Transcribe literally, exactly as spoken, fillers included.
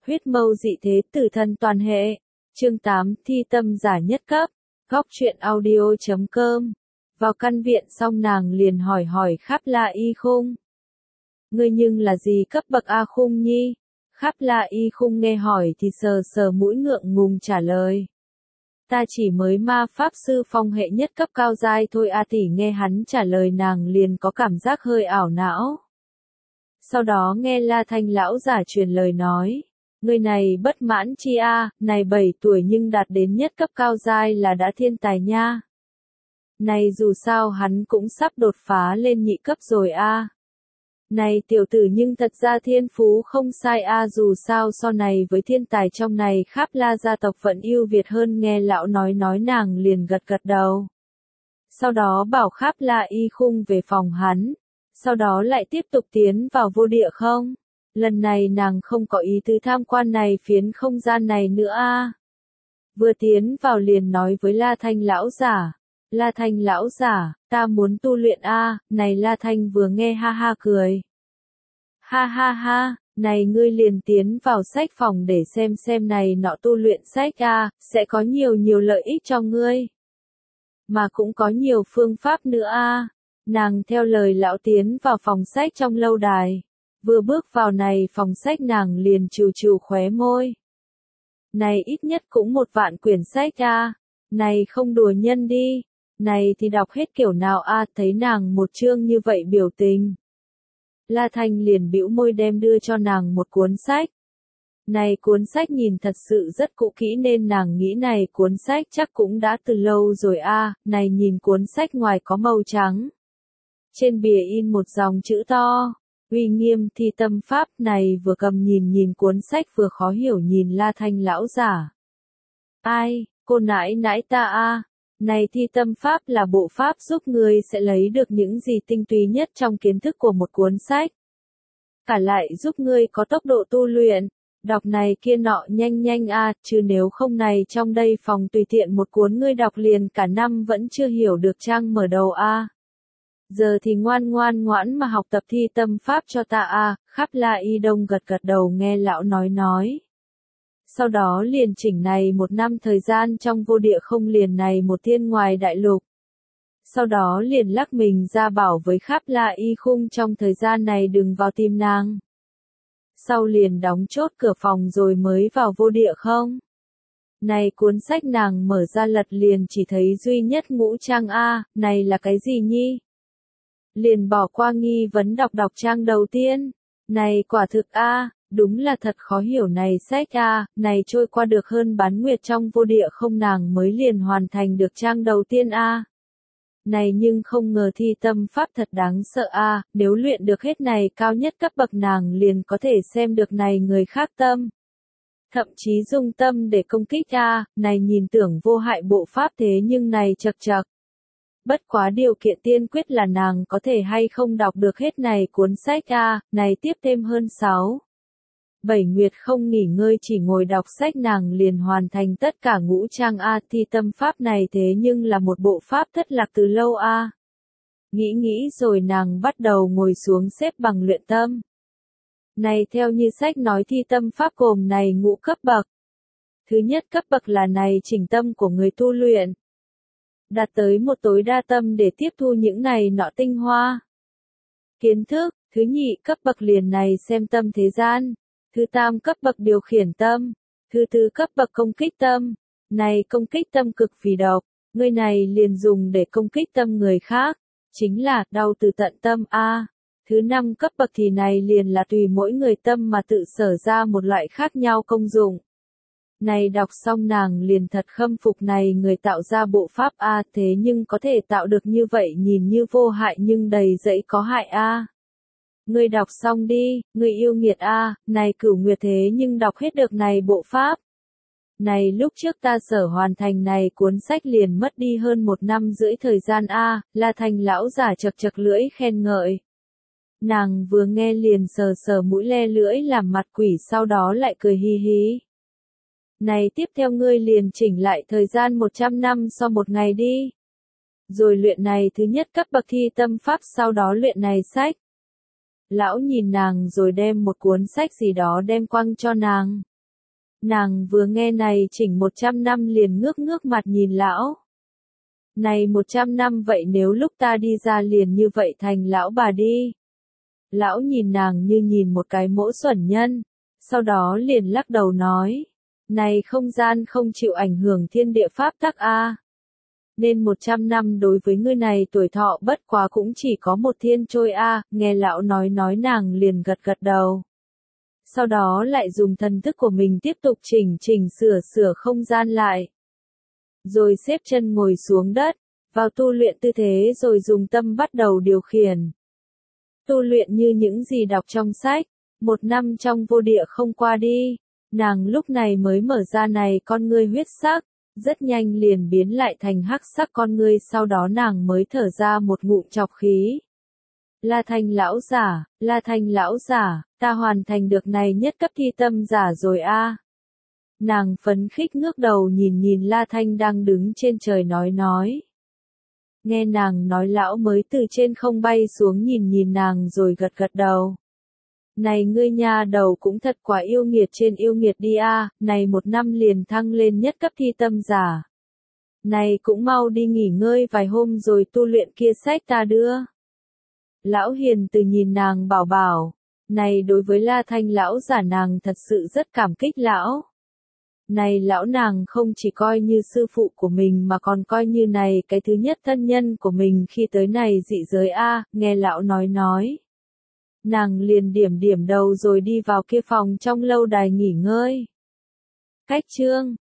Huyết mâu dị thế tử thân toàn hệ. Chương tám thi tâm giả nhất cấp. Góc truyện audio chấm com. Vào căn viện xong nàng liền hỏi hỏi Khắp La Y Khung. Ngươi nhưng là gì cấp bậc A Khung nhi? Khắp La Y Khung nghe hỏi thì sờ sờ mũi ngượng ngùng trả lời. Ta chỉ mới ma pháp sư phong hệ nhất cấp cao giai thôi A tỷ. Nghe hắn trả lời nàng liền có cảm giác hơi ảo não. Sau đó nghe La Thanh lão giả truyền lời nói. Người này bất mãn chi a, này bảy tuổi nhưng đạt đến nhất cấp cao giai là đã thiên tài nha. Này dù sao hắn cũng sắp đột phá lên nhị cấp rồi a. Này tiểu tử nhưng thật ra thiên phú không sai a, dù sao so này với thiên tài trong này Khắp La gia tộc vẫn ưu việt hơn. Nghe lão nói nói nàng liền gật gật đầu. Sau đó bảo Khắp La Y Khung về phòng hắn. Sau đó lại tiếp tục tiến vào vô địa không? Lần này nàng không có ý tứ tham quan này phiến không gian này nữa a. Vừa tiến vào liền nói với La Thanh lão giả. La Thanh lão giả, ta muốn tu luyện a. Này La Thanh vừa nghe ha ha cười. Ha ha ha, này ngươi liền tiến vào sách phòng để xem xem này nọ tu luyện sách a, sẽ có nhiều nhiều lợi ích cho ngươi. Mà cũng có nhiều phương pháp nữa a. Nàng theo lời lão tiến vào phòng sách trong lâu đài. Vừa bước vào này phòng sách nàng liền trù trù khóe môi. Này ít nhất cũng một vạn quyển sách a. Này không đùa nhân đi. Này thì đọc hết kiểu nào a, thấy nàng một chương như vậy biểu tình. La Thanh liền bĩu môi đem đưa cho nàng một cuốn sách. Này cuốn sách nhìn thật sự rất cũ kỹ nên nàng nghĩ này cuốn sách chắc cũng đã từ lâu rồi a. Này nhìn cuốn sách ngoài có màu trắng. Trên bìa in một dòng chữ to. Uy nghiêm thi tâm pháp. Này vừa cầm nhìn nhìn cuốn sách vừa khó hiểu nhìn La Thanh lão giả. Ai, cô nãi nãi ta a. Này thi tâm pháp là bộ pháp giúp người sẽ lấy được những gì tinh túy nhất trong kiến thức của một cuốn sách. Cả lại giúp ngươi có tốc độ tu luyện. Đọc này kia nọ nhanh nhanh a, chứ nếu không này trong đây phòng tùy tiện một cuốn ngươi đọc liền cả năm vẫn chưa hiểu được trang mở đầu a. Giờ thì ngoan ngoan ngoãn mà học tập thi tâm pháp cho ta a. Khắp La Y Đông gật gật đầu nghe lão nói nói. Sau đó liền chỉnh này một năm thời gian trong vô địa không liền này một thiên ngoài đại lục. Sau đó liền lắc mình ra bảo với Khắp La Y Khung trong thời gian này đừng vào tìm nàng. Sau liền đóng chốt cửa phòng rồi mới vào vô địa không. Này cuốn sách nàng mở ra lật liền chỉ thấy duy nhất ngũ trang a, này là cái gì nhi? Liền bỏ qua nghi vấn đọc đọc trang đầu tiên. Này quả thực a, đúng là thật khó hiểu này sách a, này trôi qua được hơn bán nguyệt trong vô địa không nàng mới liền hoàn thành được trang đầu tiên a. Này nhưng không ngờ thi tâm pháp thật đáng sợ a, nếu luyện được hết này cao nhất cấp bậc nàng liền có thể xem được này người khác tâm. Thậm chí dùng tâm để công kích a, này nhìn tưởng vô hại bộ pháp thế nhưng này chật chật. Bất quá điều kiện tiên quyết là nàng có thể hay không đọc được hết này cuốn sách a, này tiếp thêm hơn sáu. Bảy nguyệt không nghỉ ngơi chỉ ngồi đọc sách nàng liền hoàn thành tất cả ngũ trang a, thi tâm pháp này thế nhưng là một bộ pháp thất lạc từ lâu a. Nghĩ nghĩ rồi nàng bắt đầu ngồi xuống xếp bằng luyện tâm. Này theo như sách nói thi tâm pháp gồm này ngũ cấp bậc. Thứ nhất cấp bậc là này chỉnh tâm của người tu luyện. Đạt tới một tối đa tâm để tiếp thu những này nọ tinh hoa. Kiến thức, thứ nhị cấp bậc liền này xem tâm thế gian. Thứ tam cấp bậc điều khiển tâm. Thứ tư cấp bậc công kích tâm. Này công kích tâm cực vì độc. Người này liền dùng để công kích tâm người khác. Chính là đau từ tận tâm a. Thứ năm cấp bậc thì này liền là tùy mỗi người tâm mà tự sở ra một loại khác nhau công dụng. Này đọc xong nàng liền thật khâm phục này người tạo ra bộ pháp a, thế nhưng có thể tạo được như vậy nhìn như vô hại nhưng đầy dẫy có hại a. Ngươi đọc xong đi, ngươi yêu nghiệt a, này cửu nguyệt thế nhưng đọc hết được này bộ pháp. Này lúc trước ta sở hoàn thành này cuốn sách liền mất đi hơn một năm rưỡi thời gian a, La Thanh lão giả chật chật lưỡi khen ngợi. Nàng vừa nghe liền sờ sờ mũi le lưỡi làm mặt quỷ sau đó lại cười hi hi. Này tiếp theo ngươi liền chỉnh lại thời gian một trăm năm so một ngày đi. Rồi luyện này thứ nhất cấp bậc thi tâm pháp sau đó luyện này sách. Lão nhìn nàng rồi đem một cuốn sách gì đó đem quăng cho nàng. Nàng vừa nghe này chỉnh một trăm năm liền ngước ngước mặt nhìn lão. Này một trăm năm vậy nếu lúc ta đi ra liền như vậy thành lão bà đi. Lão nhìn nàng như nhìn một cái mỗ xuẩn nhân, sau đó liền lắc đầu nói. Này không gian không chịu ảnh hưởng thiên địa pháp tắc a. Nên một trăm năm đối với ngươi này tuổi thọ bất quá cũng chỉ có một thiên trôi a. Nghe lão nói nói nàng liền gật gật đầu. Sau đó lại dùng thần thức của mình tiếp tục chỉnh chỉnh sửa sửa không gian lại. Rồi xếp chân ngồi xuống đất, vào tu luyện tư thế rồi dùng tâm bắt đầu điều khiển. Tu luyện như những gì đọc trong sách, một năm trong vô địa không qua đi, nàng lúc này mới mở ra này con ngươi huyết sắc, rất nhanh liền biến lại thành hắc sắc con ngươi, sau đó nàng mới thở ra một ngụm trọc khí. La Thanh lão giả, La Thanh lão giả, ta hoàn thành được này nhất cấp thi tâm giả rồi a. Nàng phấn khích ngước đầu nhìn nhìn La Thanh đang đứng trên trời nói nói. Nghe nàng nói lão mới từ trên không bay xuống nhìn nhìn nàng rồi gật gật đầu. Này ngươi nha đầu cũng thật quá yêu nghiệt trên yêu nghiệt đi a, này một năm liền thăng lên nhất cấp thi tâm giả. Này cũng mau đi nghỉ ngơi vài hôm rồi tu luyện kia sách ta đưa. Lão hiền từ nhìn nàng bảo bảo, này đối với La Thanh lão giả nàng thật sự rất cảm kích lão. Này lão nàng không chỉ coi như sư phụ của mình mà còn coi như này cái thứ nhất thân nhân của mình khi tới này dị giới a, nghe lão nói nói. Nàng liền điểm điểm đầu rồi đi vào kia phòng trong lâu đài nghỉ ngơi. Cách chương